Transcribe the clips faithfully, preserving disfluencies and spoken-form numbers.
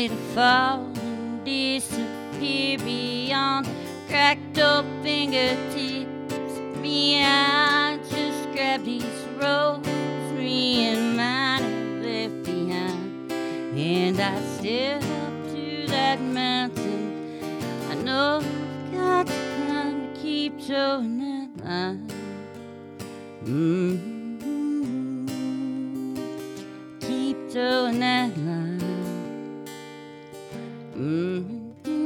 only to fall and disappear beyond cracked old fingertips. Me, I just grab these ropes, me and mine are left behind, and I step up to that mountain. I know I've got to climb to keep towing that line. Mm-hmm. Keep towing that line. Mm-hmm.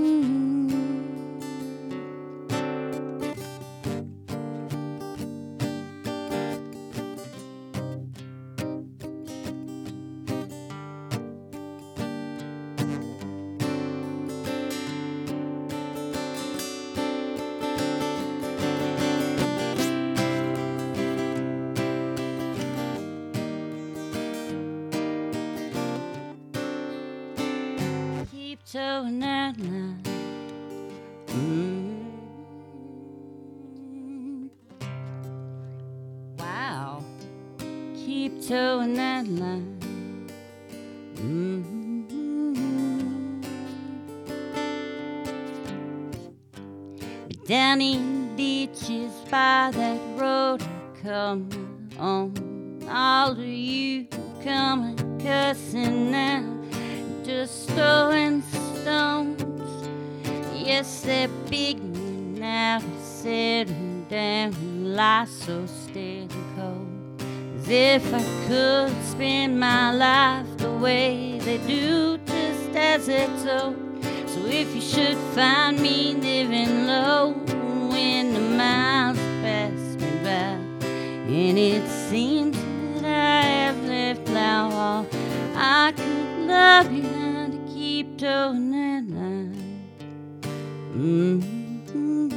Towing that line. Mm-hmm. Wow. Keep towing that line. Mm-hmm. Down in ditches by that road come on. All of you coming cussing now, just throwing stones. Yes, they're big now, sitting down and lie so steady cold. As if I could spend my life the way they do, just as they're told. So if you should find me living low when the miles pass me by, and it seems that I have left now all I could love you to keep towing that line. Mm-hmm.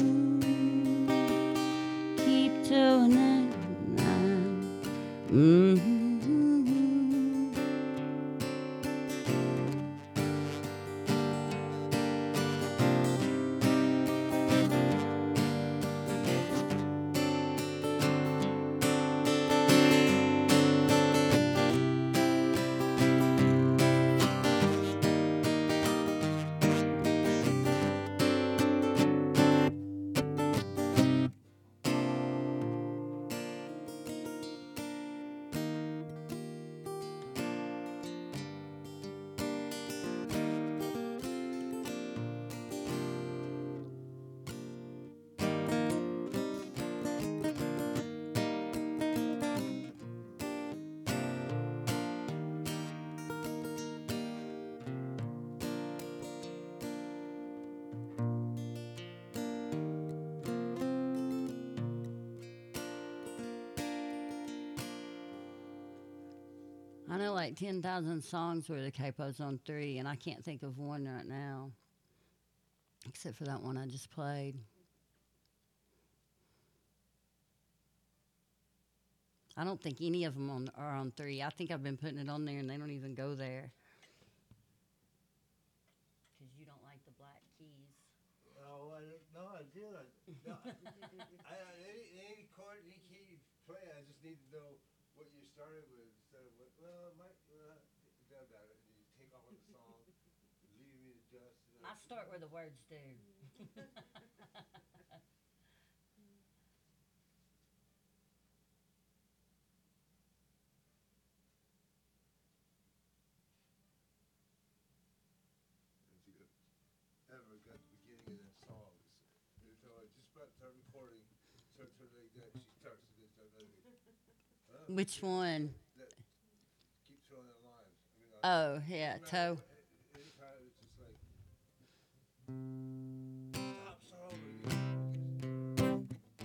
Keep towing that line. Mm-hmm. I know like ten thousand songs where the capo's on three, and I can't think of one right now, except for that one I just played. I don't think any of them on, are on three. I think I've been putting it on there, and they don't even go there. Because you don't like the black keys. Oh, I don't, no, I did. I, no, I, I, any, any chord, any key you play, I just need to know what you started with. Instead of what, well, it might, uh, that, that, and you take off with the song, leave me to dust. You know. I start where the words do. If you ever got the beginning of that song, it's, so I just about start recording, starts her like that, she starts to this, that, that. Huh? Which one? That, keep throwing that lines. I mean, Oh, yeah, toe. Anytime it's just like, stop, start over again.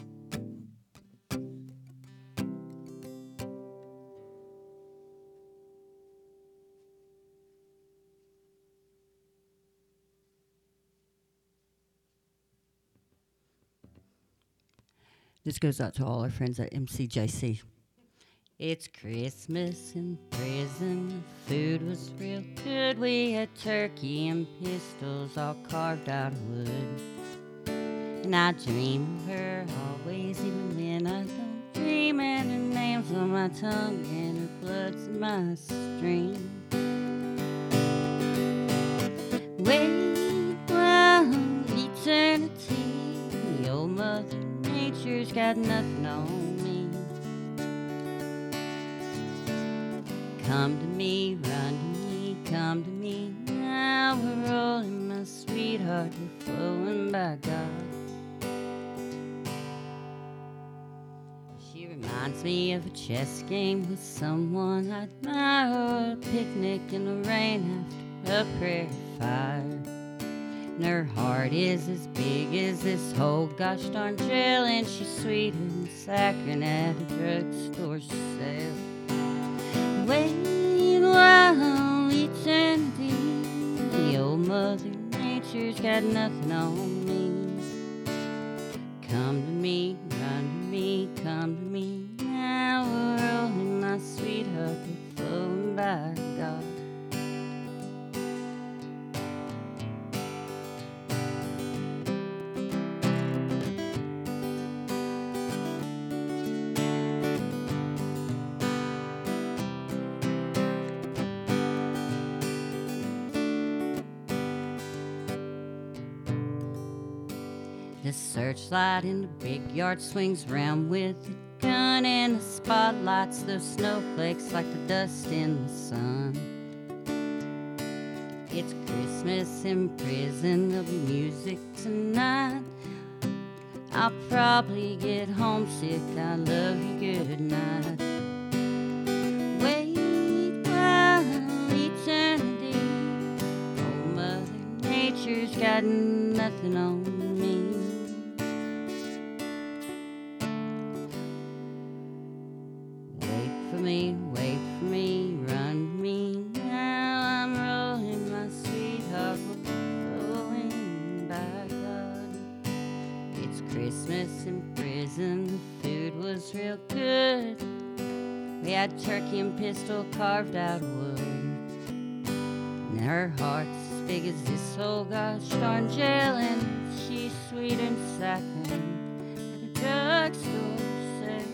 This goes out to all our friends at M C J C. It's Christmas in prison, the food was real good. We had turkey and pistols all carved out of wood. And I dream of her always, even when I don't dream. And her name's on my tongue and her blood's in my stream. Wait while eternity, old Mother Nature's got nothing on me. Come to me, run to me, come to me. Now we're rolling, my sweetheart, we're flowing by God. She reminds me of a chess game with someone I admire, or a picnic in the rain after a prairie fire. And her heart is as big as this whole gosh darn jail, and she's sweeter than saccharin at a drugstore sale. Wait while eternity, the old Mother Nature's got nothing on me. Come to me, run to me, come to me. Now we're rolling, my sweetheart, we're flowing by God. The searchlight in the big yard swings round with the gun, and the spotlights those snowflakes like the dust in the sun. It's Christmas in prison, there'll be music tonight. I'll probably get homesick, I love you, good night. Wait while eternity, oh Mother Nature's got nothing on me. Me, wait for me, run to me. Now I'm rolling, my sweetheart, we're flowing by God. It's Christmas in prison, the food was real good. We had turkey and pistol carved out of wood. And her heart's as big as this whole gosh darn jail, and she's sweeter than saccharin at a drugstore sale.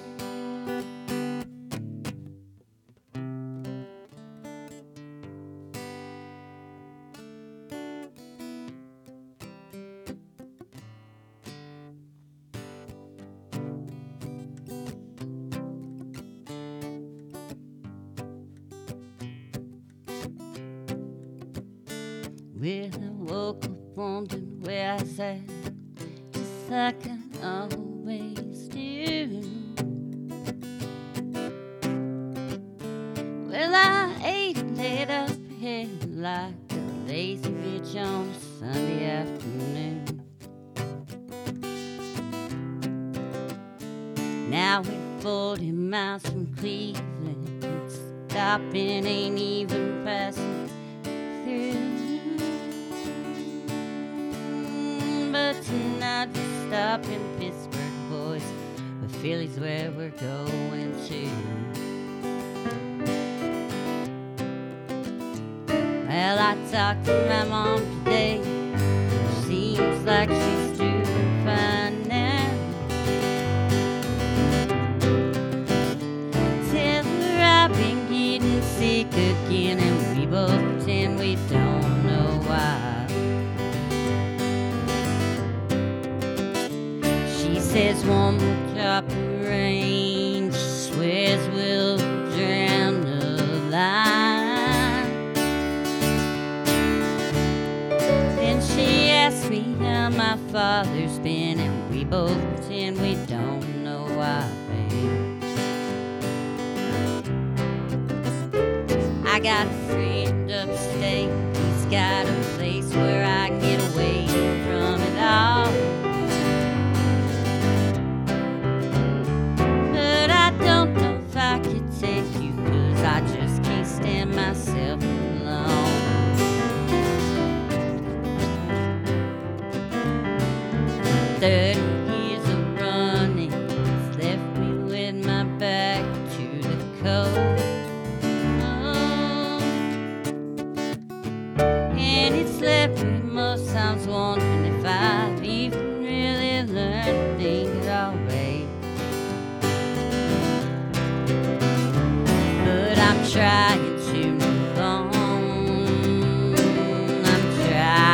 Well, I woke up wondering where I sat, just like I always do. Well, I ate and laid up here like a lazy bitch on a Sunday afternoon. Now we're forty miles from Cleveland, stopping ain't even passing through. But tonight we stop in Pittsburgh, boys, but Philly's where we're going to. Well, I talked to my mom today, seems like she's doing fine now. Tell her I've been getting sick again, and we both pretend we don't know why. Says one more drop of rain, she swears we'll drown the line. Then she asks me how my father's been, and we both pretend we don't know why, babe. I got a friend upstate, he's got a place where I can get away from it all. I could take you, cause I just can't stand myself alone. Thirty years of running has left me with my back to the cold. Oh. And it's left me most times wondering if I've even really learned a thing at all, babe. Trying to move on, I'm trying.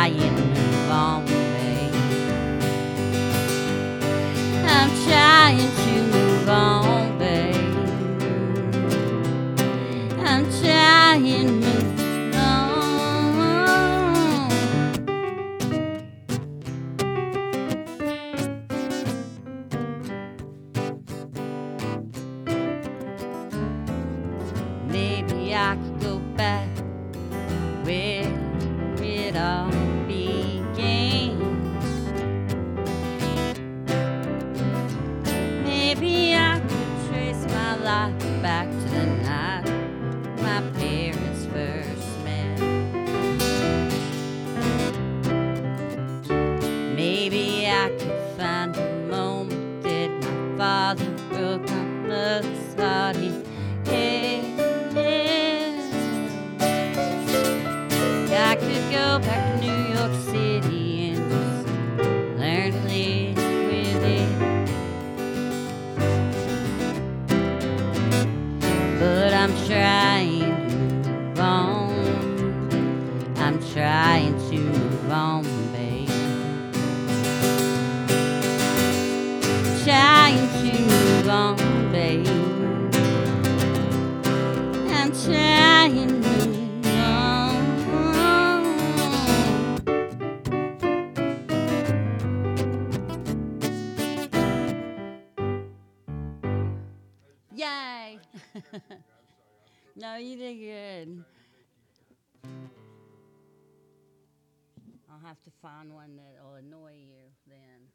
I could find a moment that my father broke my mother's heart in I could go back to New York City and just learn to live with it. But I'm trying to move on. I'm trying to move on, babe. Trying to move on, babe. I'm trying to move on. Yay! No, you did good. I'll have to find one that'll annoy you then.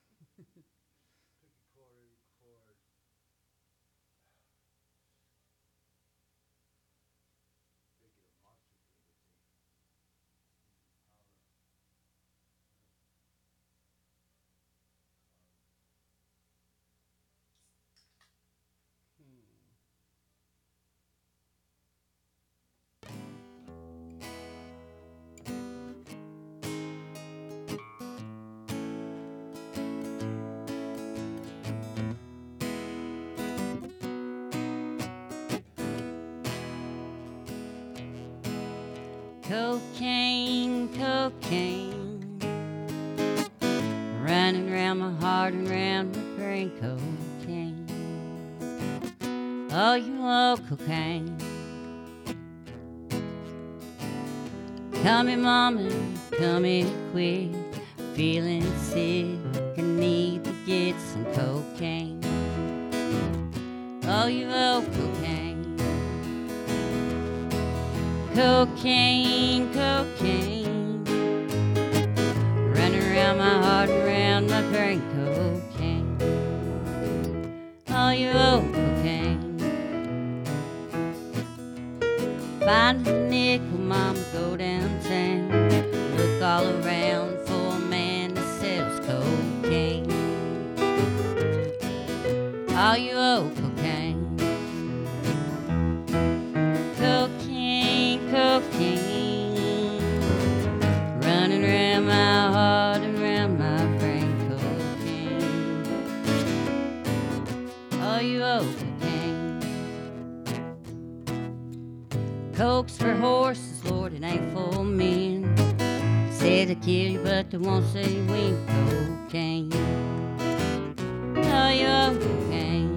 Cocaine, cocaine, running around my heart and around my brain. Cocaine, oh, you love cocaine. Come here, mama, come here quick. Feeling sick, I need to get some cocaine. Oh, you love cocaine. Cocaine, cocaine, running around my heart and around my brain. Cocaine, oh, you owe cocaine. Find a nickel, mama, go downtown. Look all around for a man that sells cocaine. Oh, you owe cocaine. Cocaine, running around my heart and around my brain. Cocaine, oh, you owe cocaine. Coke's for horses, Lord, it ain't for men. Said to kill you, but they won't say when. Cocaine, oh, you owe cocaine.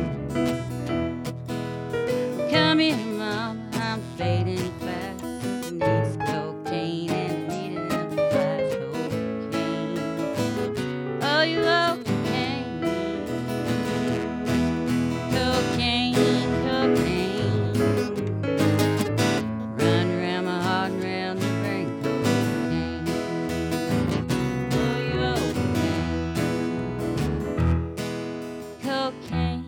Come here, mama, I'm fading fast. Needs cocaine and needing a flash. Cocaine, oh, you owe cocaine. Cocaine, cocaine, run around my heart and around the brain. Cocaine, oh, you owe cocaine. Cocaine.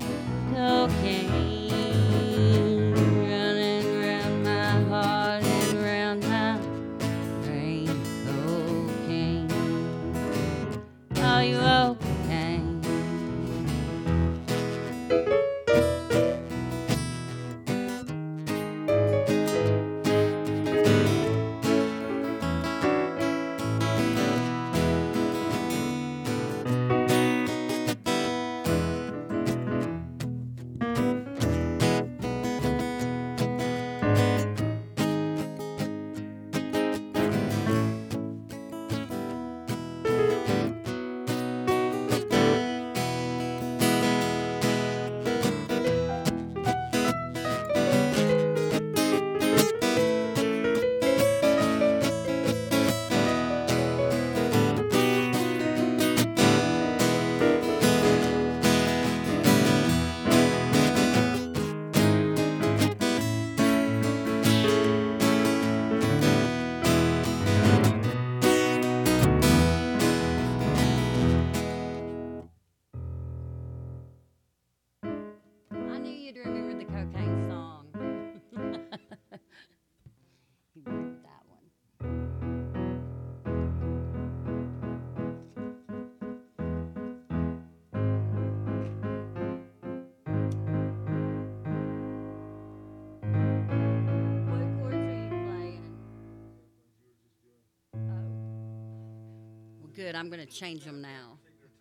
Good, I'm going to change them now.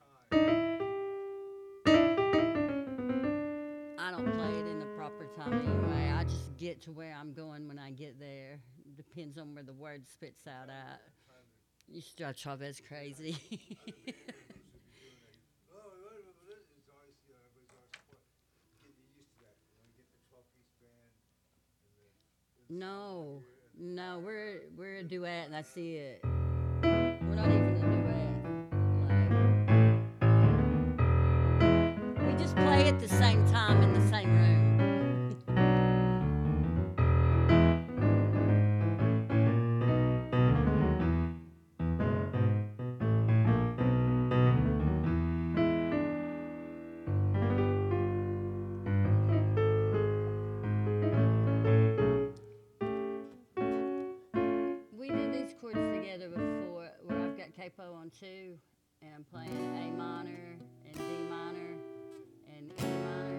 I don't play it in the proper time anyway. I just get to where I'm going when I get there. Depends on where the word spits out at. You start Chavez crazy. No, no, we're we're a duet, and that's it. We're not even a duet. Like, we just play at the same time in the same room. We did these chords together before, where I've got capo on two, and I'm playing A minor and D minor and E minor.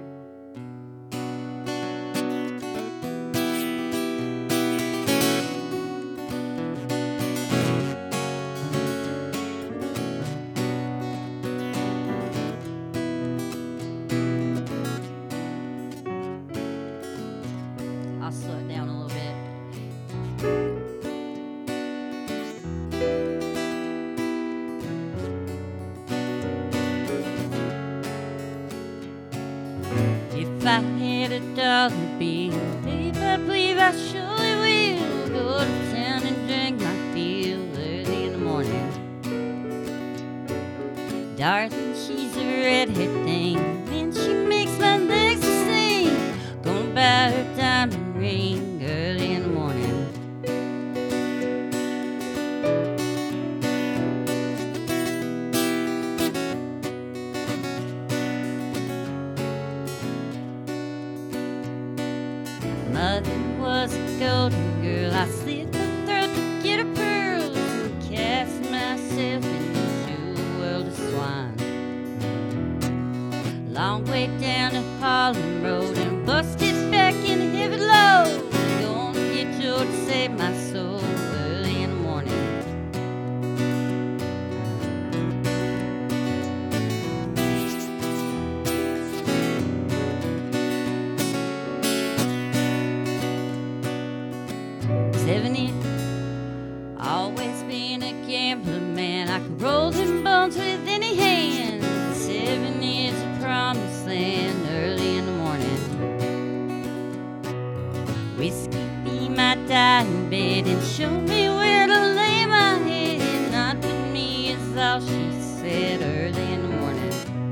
I'll slow it down a little bit. If I had a dollar bill, babe, I believe I surely will go to town and drink my fill early in the morning. Darling, she's a redhead thing, and she makes my legs sing. Gonna buy her diamond ring early in the morning. Mother was a golden girl. I slit her throat to get her pearls and cast myself into a world of swine. Long way down to Harlem Road and busted back in a heavy load. Gonna get Joe to save my soul early in the morning. Seven years, always been a gambler, man. I could roll them bones with any hand. Seven years of promised land early in the morning. Whiskey be my dying bed and show me where to lay my head. Not with me is all she said early in the morning.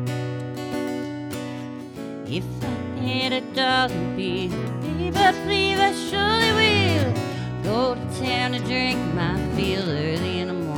If I had a dollar bill, babe, I believe I surely will go to town to drink my fill early in the morning.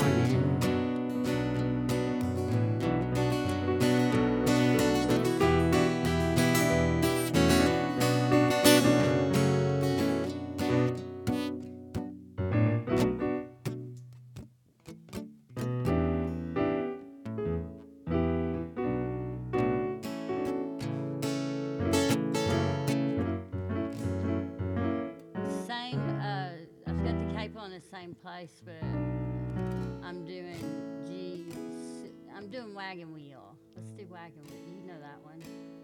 Same, uh, I've got the capo in the same place, but I'm doing G. I'm doing Wagon Wheel. Let's do Wagon Wheel. You know that one.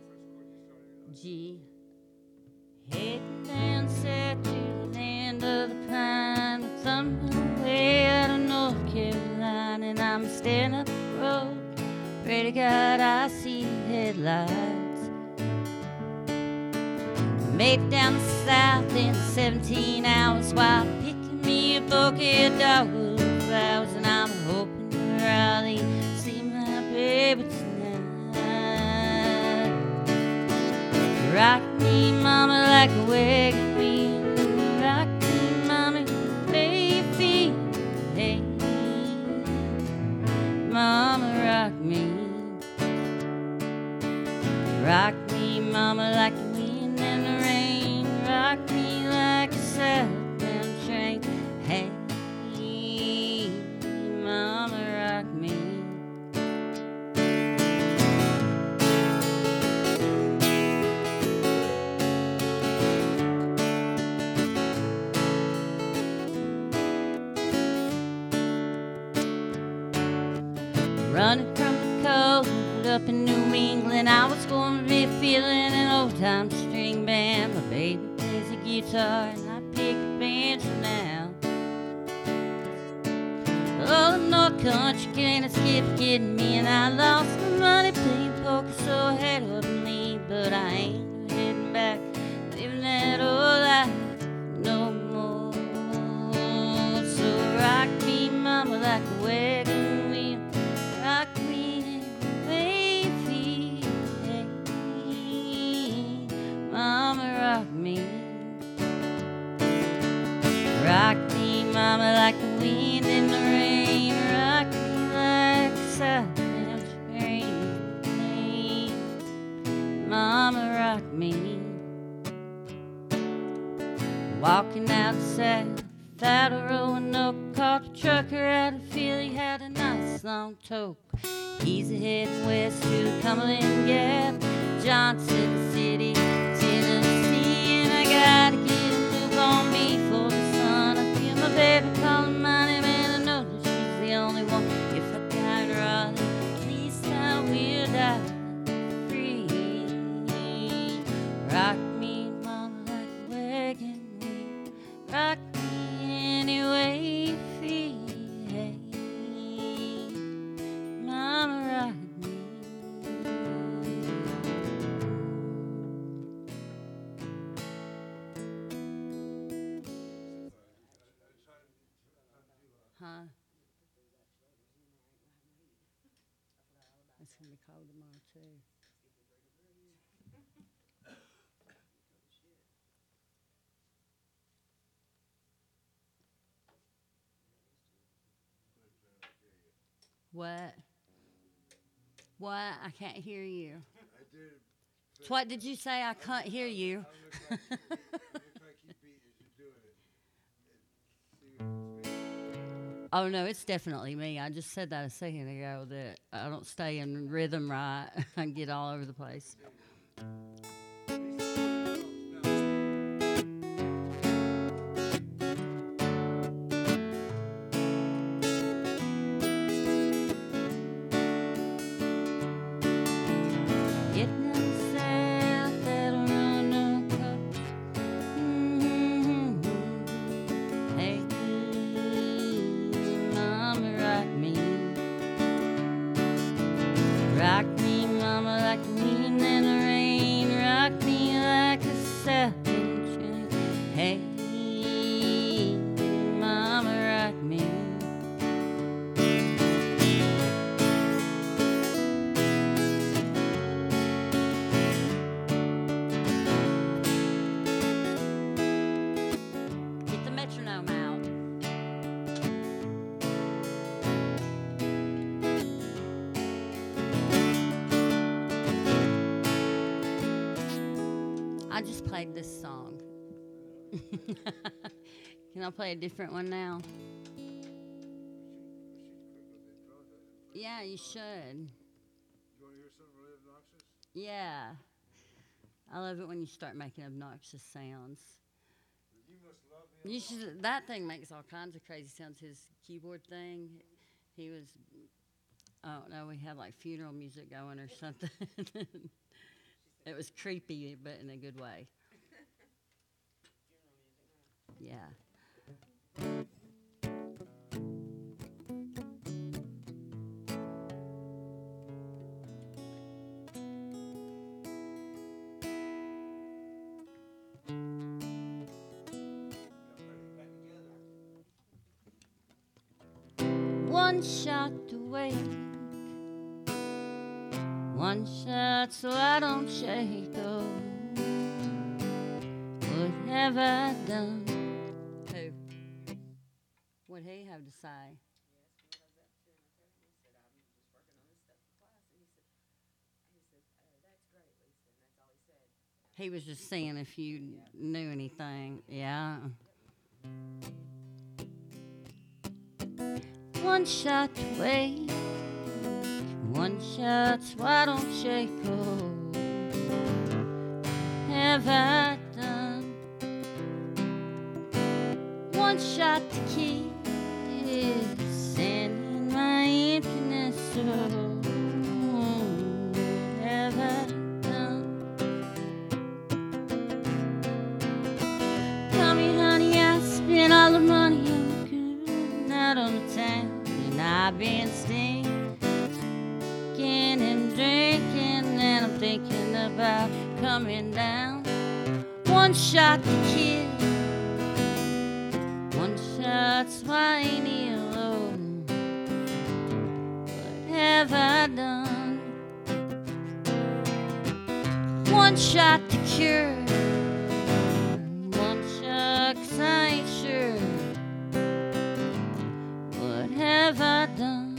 G. Heading down south to the land of the pine, somewhere out of North Carolina, and I'm standing up the road. Pray to God I see headlights. Made it down the south in seventeen hours while picking me a bouquet of dogwood flowers, and I'm hoping to Raleigh see my baby tonight. Rock me, mama, like a wagon wheel. Rock me, mama, baby. Hey, mama, rock me. Rock me, mama, like a wind in the rain. Rock me like a southbound train. Hey, mama, rock me. Running from the cold up in New England, I was going to be feeling an old-time string band. My baby plays the guitar and I pick a banjo now. Oh, no country can't escape getting me, and I lost my money playing poker, so I had up and leave. But I ain't heading back, living that old life no more. So rock me, mama, like a wagon wheel. Rock me any way you feel. Mama, rock me. Rock me, mama, like the wind in the rain. Rock me like a southern spring. Mama, rock me. Walking out south without a roanoke, caught a trucker out of Philly, had a nice long toke. He's a heading west to the Cumberland Gap, Johnson City, Tennessee, and I gotta get a move on me for the sun. I feel my baby calling my name, and I know that she's the only one. If I died Raleigh, at least I will die free. Rock me, mama, like a wagon wheel. Rock me any way you feel. Mama, rock me. Huh? It's gonna be cold tomorrow too. What? What? I can't hear you. I did. So what did you say? I can't hear you. I'm gonna try to keep beat- I'm gonna try to keep beating as you're doing it. And see if it's me. Oh no, it's definitely me. I just said that a second ago that I don't stay in rhythm right. I get all over the place. Getting in the south, that'll run no coast. Mm-hmm. Hey, mama, rock me. Rock me, mama, like the wind and the rain. Rock me like a southern train. Hey, mama, rock me. Get the metronome out. I just played this song. Can I play a different one now? Yeah, you should. You want to hear something really obnoxious? Yeah. I love it when you start making obnoxious sounds. You must love me. You should, that thing makes all kinds of crazy sounds. His keyboard thing, he was, I don't know, we had like funeral music going or something. It was creepy, but in a good way. Yeah. One shot away, one shot so I don't shake. Oh, what have I done? Who? What'd he have to say? He was just seeing if you knew anything. Yeah. One shot away, one shot so I don't shake. Oh, have I done? One shot to kiss, and in my emptiness, oh, I've been stinking and drinking, and I'm thinking about coming down. One shot to kill, one shot's why I ain't here alone. What have I done? One shot to cure, one shot 'cause I ain't sure. What have I done?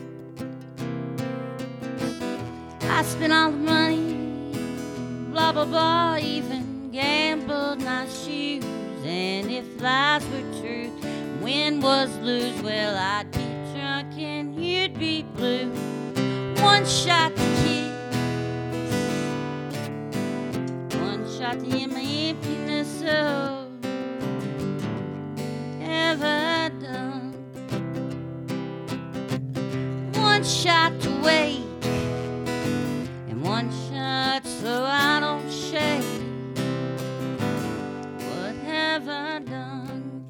I spent all the money, blah blah blah, even gambled my shoes. And if lies were truth, win was lose, well, I'd be drunk and you'd be blue. One shot to kiss, one shot to hear my emptiness. Oh, have I done? One shot to wait, and one shot so I don't shake. What have I done?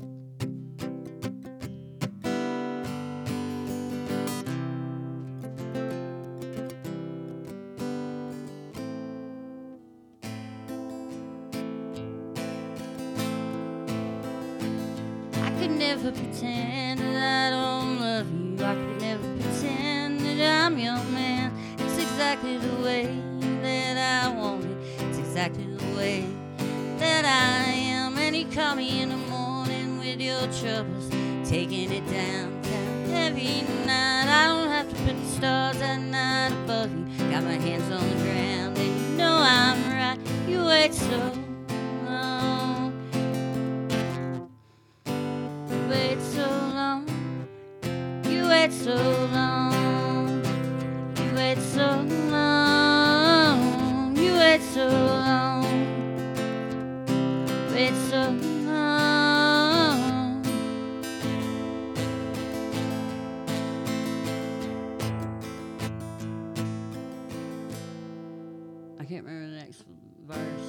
I could never pretend that I don't love you. I could never pretend that I'm your man. It's exactly the way that I want it. It's exactly the way that I am. And you call me in the morning with your troubles, taking it downtown every night. I don't have to put the stars at night above you. Got my hands on the ground and you know I'm right. You wait so long, you wait so long, you wait so long, you wait so long, you wait so long, wait so long. I can't remember the next verse.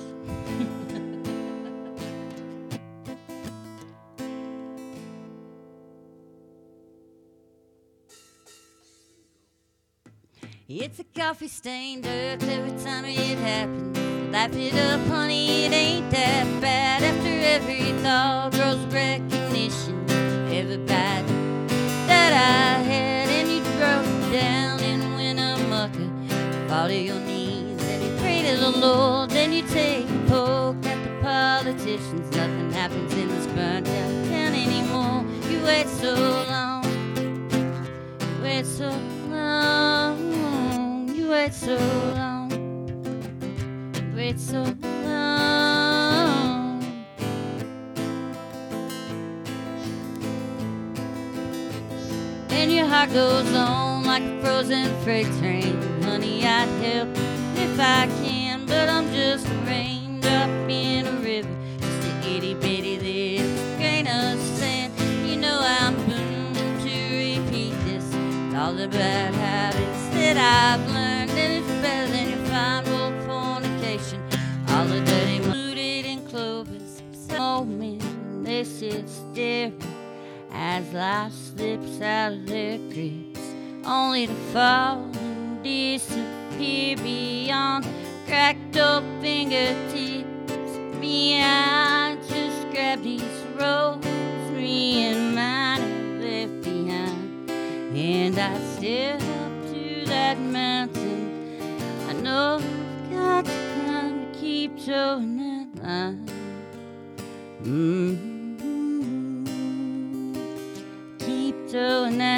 It's a coffee stained earth every time it happens. Laugh it up, honey, it ain't that bad. After every thought grows recognition, every bad that I had, and you broke down and went amucker. Fall to your knees and you pray to the Lord. Then you take a poke at the politicians. Nothing happens in this burnt out town anymore. You wait so long, you wait so long, you wait so long, you wait so long. And your heart goes on like a frozen freight train. Honey, I'd help if I can, but I'm just a raindrop in a river, just a itty bitty little grain of sand. You know I'm doomed to repeat this. It's all the bad habits that I've learned, and it's better than your fine old fornication. All the dirty looted in clovers, moment they sit staring as life slips out of their grips, only to fall and disappear beyond cracked old fingertips. Me, I just grab these ropes, me and mine are left behind, and I stare up to that mountain. I know I've got to climb to keep towing that line. Mm-hmm. Keep towing that